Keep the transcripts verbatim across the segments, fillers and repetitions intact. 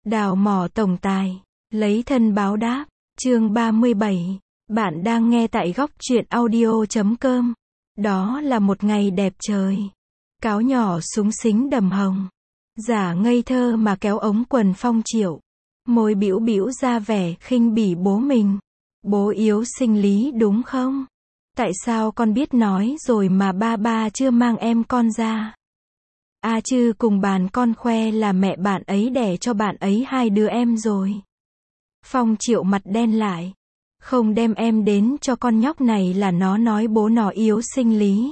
Đào mỏ tổng tài, lấy thân báo đáp, chương ba mươi bảy. Bạn đang nghe tại góc truyện audio chấm com. Đó là một ngày đẹp trời. Cáo nhỏ súng xính đầm hồng. Giả ngây thơ mà kéo ống quần Phong Triệu. Môi bĩu bĩu ra vẻ khinh bỉ bố mình. Bố yếu sinh lý đúng không? Tại sao con biết nói rồi mà ba ba chưa mang em con ra? A Chư cùng bàn con khoe là mẹ bạn ấy đẻ cho bạn ấy hai đứa em rồi. Phong Triệu mặt đen lại. Không đem em đến cho con nhóc này là nó nói bố nó yếu sinh lý.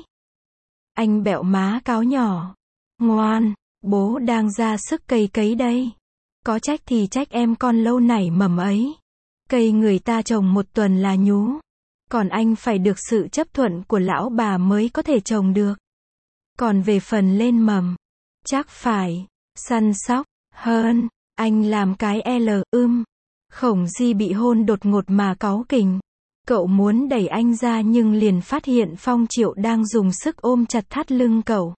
Anh bẹo má cáo nhỏ. Ngoan, bố đang ra sức cày cấy đây. Có trách thì trách em con lâu nảy mầm ấy. Cây người ta trồng một tuần là nhú. Còn anh phải được sự chấp thuận của lão bà mới có thể trồng được. Còn về phần lên mầm, chắc phải săn sóc hơn. Anh làm cái L ưm. Khổng Di bị hôn đột ngột mà cáu kỉnh. Cậu muốn đẩy anh ra nhưng liền phát hiện Phong Triệu đang dùng sức ôm chặt thắt lưng cậu.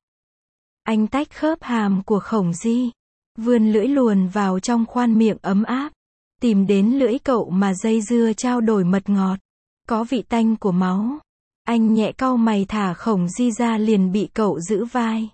Anh tách khớp hàm của Khổng Di, vươn lưỡi luồn vào trong khoan miệng ấm áp, tìm đến lưỡi cậu mà dây dưa trao đổi mật ngọt, có vị tanh của máu. Anh nhẹ cau mày thả Khổng Di ra liền bị cậu giữ vai.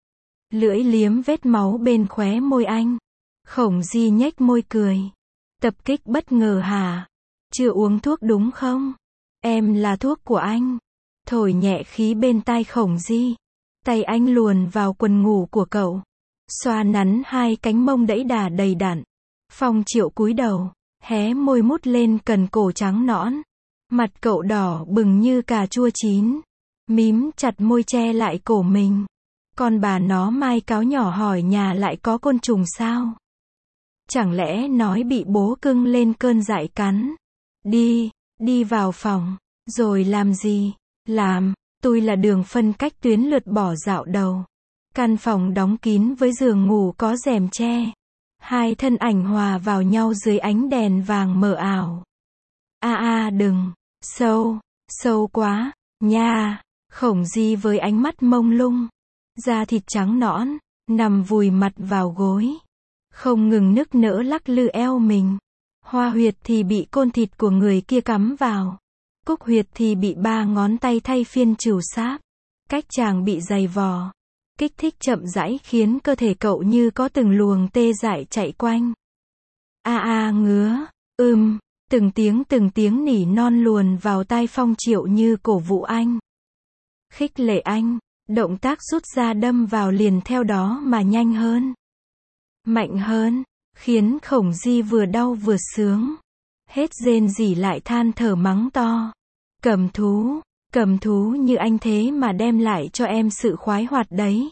Lưỡi liếm vết máu bên khóe môi anh. Khổng Di nhếch môi cười. Tập kích bất ngờ hả? Chưa uống thuốc đúng không? Em là thuốc của anh. Thổi nhẹ khí bên tai Khổng Di. Tay anh luồn vào quần ngủ của cậu. Xoa nắn hai cánh mông đẫy đà đầy đặn. Phong Triệu cúi đầu, hé môi mút lên cần cổ trắng nõn. Mặt cậu đỏ bừng như cà chua chín. Mím chặt môi che lại cổ mình. Con bà nó mai cáo nhỏ hỏi nhà lại có côn trùng sao? Chẳng lẽ nói bị bố cưng lên cơn dại cắn? Đi, đi vào phòng. Rồi làm gì? Làm, tôi là đường phân cách tuyến lượt bỏ dạo đầu. Căn phòng đóng kín với giường ngủ có rèm che. Hai thân ảnh hòa vào nhau dưới ánh đèn vàng mờ ảo. A a đừng, sâu, sâu quá, nha. Khổng Di với ánh mắt mông lung. Da thịt trắng nõn, nằm vùi mặt vào gối. Không ngừng nức nở lắc lư eo mình. Hoa huyệt thì bị côn thịt của người kia cắm vào. Cúc huyệt thì bị ba ngón tay thay phiên trừu sáp. Cách chàng bị dày vò. Kích thích chậm rãi khiến cơ thể cậu như có từng luồng tê dại chạy quanh. A a ngứa, ưm, từng tiếng từng tiếng nỉ non luồn vào tai Phong Triệu như cổ vũ anh. Khích lệ anh, động tác rút ra đâm vào liền theo đó mà nhanh hơn. Mạnh hơn, khiến Khổng Di vừa đau vừa sướng. Hết rên rỉ lại than thở mắng to. Cầm thú, cầm thú như anh thế mà đem lại cho em sự khoái hoạt đấy.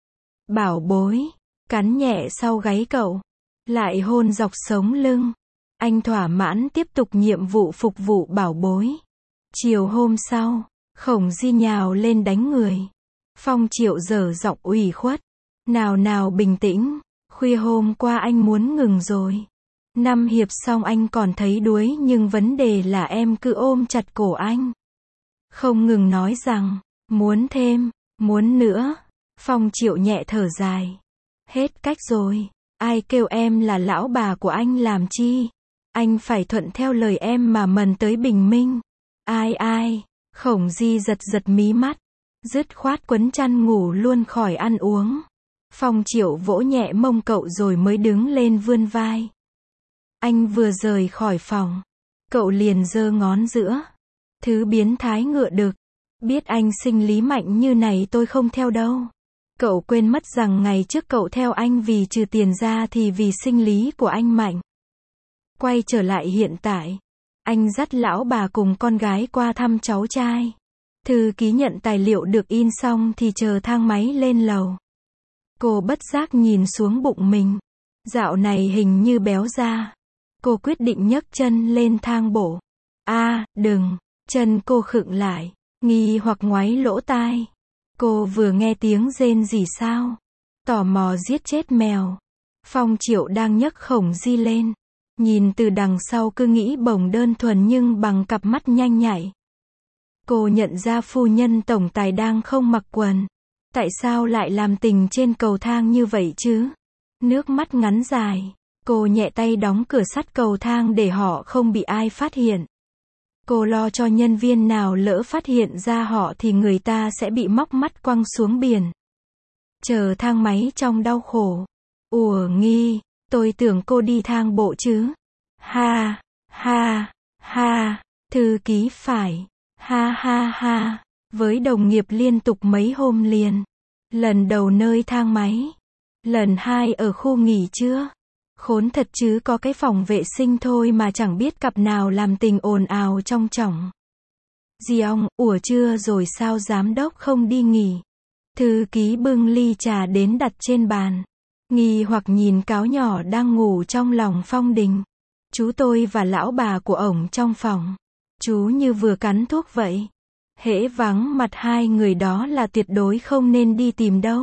Bảo bối, cắn nhẹ sau gáy cậu. Lại hôn dọc sống lưng. Anh thỏa mãn tiếp tục nhiệm vụ phục vụ bảo bối. Chiều hôm sau, Khổng Di nhào lên đánh người. Phong Triệu dở giọng ủy khuất. Nào nào bình tĩnh. Khuya hôm qua anh muốn ngừng rồi. Năm hiệp xong anh còn thấy đuối nhưng vấn đề là em cứ ôm chặt cổ anh. Không ngừng nói rằng, muốn thêm, muốn nữa. Phong Triệu nhẹ thở dài. Hết cách rồi. Ai kêu em là lão bà của anh làm chi? Anh phải thuận theo lời em mà mần tới bình minh. Ai ai? Khổng Di giật giật mí mắt. Dứt khoát quấn chăn ngủ luôn khỏi ăn uống. Phong Triệu vỗ nhẹ mông cậu rồi mới đứng lên vươn vai. Anh vừa rời khỏi phòng. Cậu liền giơ ngón giữa. Thứ biến thái ngựa đực. Biết anh sinh lý mạnh như này tôi không theo đâu. Cậu quên mất rằng ngày trước cậu theo anh vì trừ tiền ra thì vì sinh lý của anh mạnh. Quay trở lại hiện tại. Anh dắt lão bà cùng con gái qua thăm cháu trai. Thư ký nhận tài liệu được in xong thì chờ thang máy lên lầu. Cô bất giác nhìn xuống bụng mình. Dạo này hình như béo ra. Cô quyết định nhấc chân lên thang bộ. A, à, đừng. Chân cô khựng lại. Nghi hoặc ngoáy lỗ tai. Cô vừa nghe tiếng rên rỉ sao? Tò mò giết chết mèo. Phong Triệu đang nhấc Khổng Di lên. Nhìn từ đằng sau cứ nghĩ bồng đơn thuần nhưng bằng cặp mắt nhanh nhạy. Cô nhận ra phu nhân tổng tài đang không mặc quần. Tại sao lại làm tình trên cầu thang như vậy chứ? Nước mắt ngắn dài. Cô nhẹ tay đóng cửa sắt cầu thang để họ không bị ai phát hiện. Cô lo cho nhân viên nào lỡ phát hiện ra họ thì người ta sẽ bị móc mắt quăng xuống biển. Chờ thang máy trong đau khổ. Ủa nghi, tôi tưởng cô đi thang bộ chứ. Ha, ha, ha, thư ký phải. Ha ha ha, với đồng nghiệp liên tục mấy hôm liền. Lần đầu nơi thang máy. Lần hai ở khu nghỉ trưa. Khốn thật chứ, có cái phòng vệ sinh thôi mà chẳng biết cặp nào làm tình ồn ào trong chổng. Dì ong, ủa trưa rồi sao giám đốc không đi nghỉ? Thư ký bưng ly trà đến đặt trên bàn. Nghi hoặc nhìn cáo nhỏ đang ngủ trong lòng Phong Đình. Chú tôi và lão bà của ổng trong phòng. Chú như vừa cắn thuốc vậy. Hễ vắng mặt hai người đó là tuyệt đối không nên đi tìm đâu.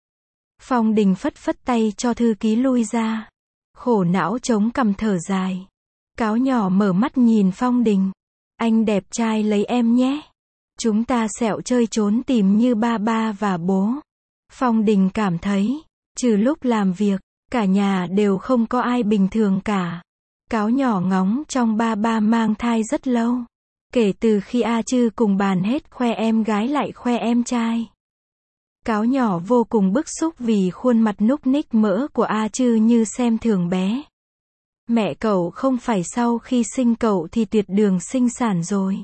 Phong Đình phất phất tay cho thư ký lui ra. Khổ não chống cằm thở dài. Cáo nhỏ mở mắt nhìn Phong Đình. Anh đẹp trai lấy em nhé. Chúng ta sẹo chơi trốn tìm như ba ba và bố. Phong Đình cảm thấy, trừ lúc làm việc, cả nhà đều không có ai bình thường cả. Cáo nhỏ ngóng trong ba ba mang thai rất lâu. Kể từ khi A Chư cùng bàn hết khoe em gái lại khoe em trai. Cáo nhỏ vô cùng bức xúc vì khuôn mặt núc ních mỡ của A Chư như xem thường bé. Mẹ cậu không phải sau khi sinh cậu thì tuyệt đường sinh sản rồi.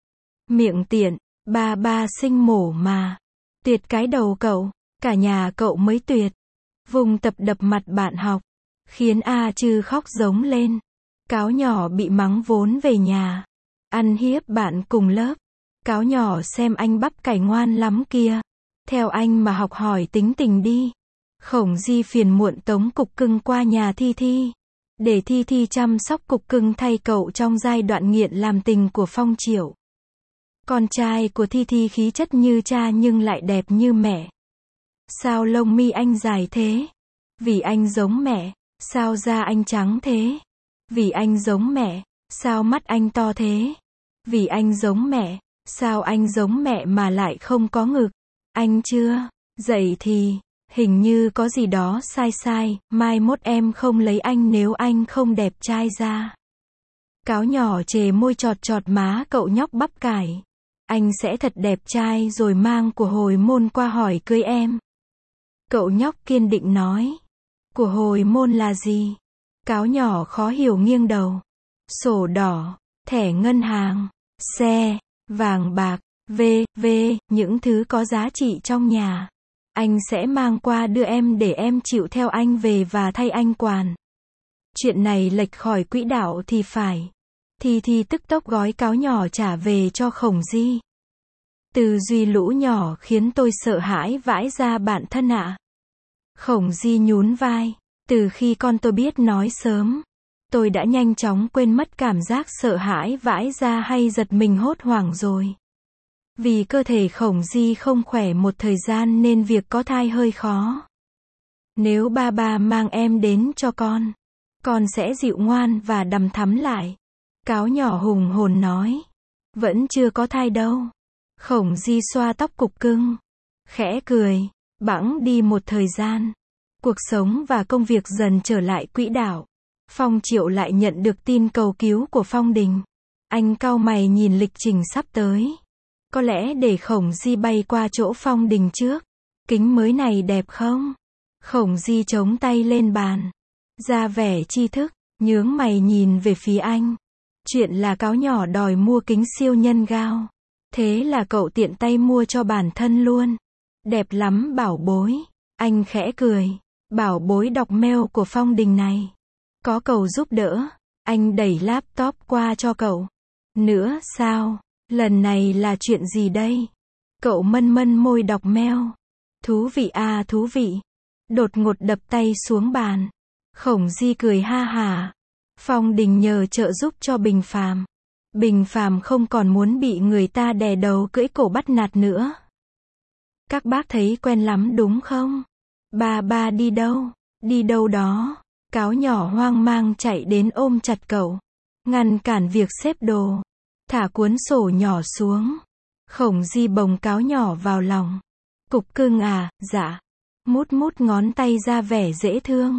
Miệng tiện, ba ba sinh mổ mà. Tuyệt cái đầu cậu, cả nhà cậu mới tuyệt. Vùng tập đập mặt bạn học, khiến A Chư khóc giống lên. Cáo nhỏ bị mắng vốn về nhà. Ăn hiếp bạn cùng lớp. Cáo nhỏ xem anh bắp cải ngoan lắm kia. Theo anh mà học hỏi tính tình đi. Khổng Di phiền muộn tống cục cưng qua nhà Thi Thi. Để Thi Thi chăm sóc cục cưng thay cậu trong giai đoạn nghiện làm tình của Phong Triệu. Con trai của Thi Thi khí chất như cha nhưng lại đẹp như mẹ. Sao lông mi anh dài thế? Vì anh giống mẹ. Sao da anh trắng thế? Vì anh giống mẹ. Sao mắt anh to thế? Vì anh giống mẹ. Sao anh giống mẹ mà lại không có ngực? Anh chưa dậy thì, hình như có gì đó sai sai, mai mốt em không lấy anh nếu anh không đẹp trai ra. Cáo nhỏ chề môi chọt chọt má cậu nhóc bắp cải. Anh sẽ thật đẹp trai rồi mang của hồi môn qua hỏi cưới em. Cậu nhóc kiên định nói. Của hồi môn là gì? Cáo nhỏ khó hiểu nghiêng đầu. Sổ đỏ, thẻ ngân hàng, xe, vàng bạc, vê, vê, những thứ có giá trị trong nhà. Anh sẽ mang qua đưa em để em chịu theo anh về và thay anh quản. Chuyện này lệch khỏi quỹ đạo thì phải. Thi Thi tức tốc gói cáo nhỏ trả về cho Khổng Di. Tư duy lũ nhỏ khiến tôi sợ hãi vãi ra bản thân ạ. À. Khổng Di nhún vai. Từ khi con tôi biết nói sớm, tôi đã nhanh chóng quên mất cảm giác sợ hãi vãi ra hay giật mình hốt hoảng rồi. Vì cơ thể Khổng Di không khỏe một thời gian nên việc có thai hơi khó. Nếu ba ba mang em đến cho con, con sẽ dịu ngoan và đằm thắm lại. Cáo nhỏ hùng hồn nói. Vẫn chưa có thai đâu. Khổng Di xoa tóc cục cưng. Khẽ cười. Bẵng đi một thời gian. Cuộc sống và công việc dần trở lại quỹ đạo. Phong Triệu lại nhận được tin cầu cứu của Phong Đình. Anh cau mày nhìn lịch trình sắp tới. Có lẽ để Khổng Di bay qua chỗ Phong Đình trước. Kính mới này đẹp không? Khổng Di chống tay lên bàn. Ra vẻ tri thức, nhướng mày nhìn về phía anh. Chuyện là cáo nhỏ đòi mua kính siêu nhân gao. Thế là cậu tiện tay mua cho bản thân luôn. Đẹp lắm bảo bối. Anh khẽ cười. Bảo bối đọc mail của Phong Đình này. Có cầu giúp đỡ. Anh đẩy laptop qua cho cậu. Nữa sao? Lần này là chuyện gì đây? Cậu mân mân môi đọc mail. Thú vị à thú vị. Đột ngột đập tay xuống bàn. Khổng Di cười ha hả. Phong Đình nhờ trợ giúp cho Bình Phàm. Bình Phàm không còn muốn bị người ta đè đầu cưỡi cổ bắt nạt nữa. Các bác thấy quen lắm đúng không? Ba ba đi đâu? Đi đâu đó? Cáo nhỏ hoang mang chạy đến ôm chặt cậu. Ngăn cản việc xếp đồ. Thả cuốn sổ nhỏ xuống. Khổng Di bồng cáo nhỏ vào lòng. Cục cưng à, dạ. Mút mút ngón tay ra vẻ dễ thương.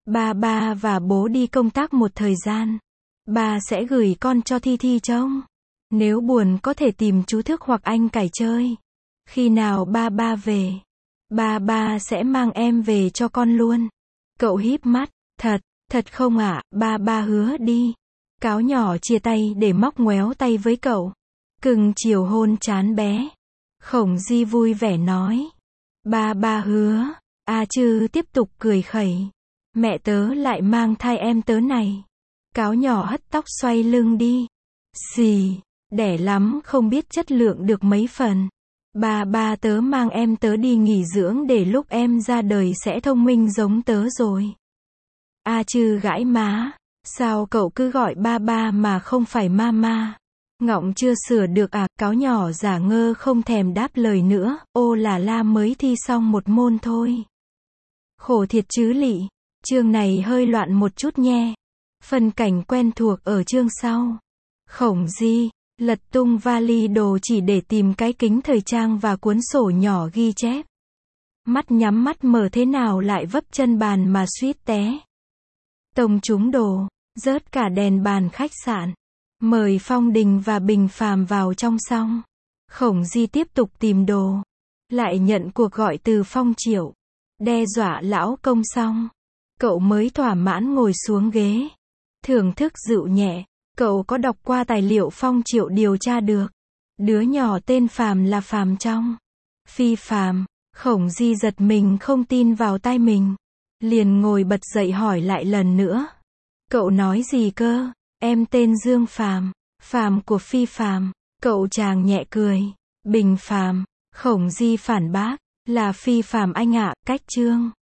Ba ba và bố đi công tác một thời gian. Ba sẽ gửi con cho Thi Thi trông. Nếu buồn có thể tìm chú Thức hoặc anh Cải chơi. Khi nào ba ba về, ba ba sẽ mang em về cho con luôn. Cậu híp mắt, thật, thật không ạ, ba ba hứa đi. Cáo nhỏ chia tay để móc ngoéo tay với cậu. Cưng chiều hôn trán bé. Khổng Di vui vẻ nói. Ba ba hứa. A Trư tiếp tục cười khẩy. Mẹ tớ lại mang thai em tớ này. Cáo nhỏ hất tóc xoay lưng đi. Xì, đẻ lắm không biết chất lượng được mấy phần. Ba ba tớ mang em tớ đi nghỉ dưỡng để lúc em ra đời sẽ thông minh giống tớ rồi. A Trư gãi má. Sao cậu cứ gọi ba ba mà không phải mama? Ngọng chưa sửa được à? Cáo nhỏ giả ngơ không thèm đáp lời nữa. Ô là la mới thi xong một môn thôi. Khổ thiệt chứ lị. Chương này hơi loạn một chút nhe. Phần cảnh quen thuộc ở chương sau. Khổng Di lật tung vali đồ chỉ để tìm cái kính thời trang và cuốn sổ nhỏ ghi chép. Mắt nhắm mắt mở thế nào lại vấp chân bàn mà suýt té. Tông trúng đồ, rớt cả đèn bàn khách sạn. Mời Phong Đình và Bình Phàm vào trong xong. Khổng Di tiếp tục tìm đồ. Lại nhận cuộc gọi từ Phong Triệu. Đe dọa lão công xong. Cậu mới thỏa mãn ngồi xuống ghế. Thưởng thức dịu nhẹ. Cậu có đọc qua tài liệu Phong Triệu điều tra được. Đứa nhỏ tên Phàm là Phàm trong. Phi Phàm. Khổng Di giật mình không tin vào tai mình. Liền ngồi bật dậy hỏi lại lần nữa. Cậu nói gì cơ? Em tên Dương Phàm. Phàm của Phi Phàm. Cậu chàng nhẹ cười. Bình Phàm. Khổng Di phản bác. Là Phi Phàm anh ạ, cách chương.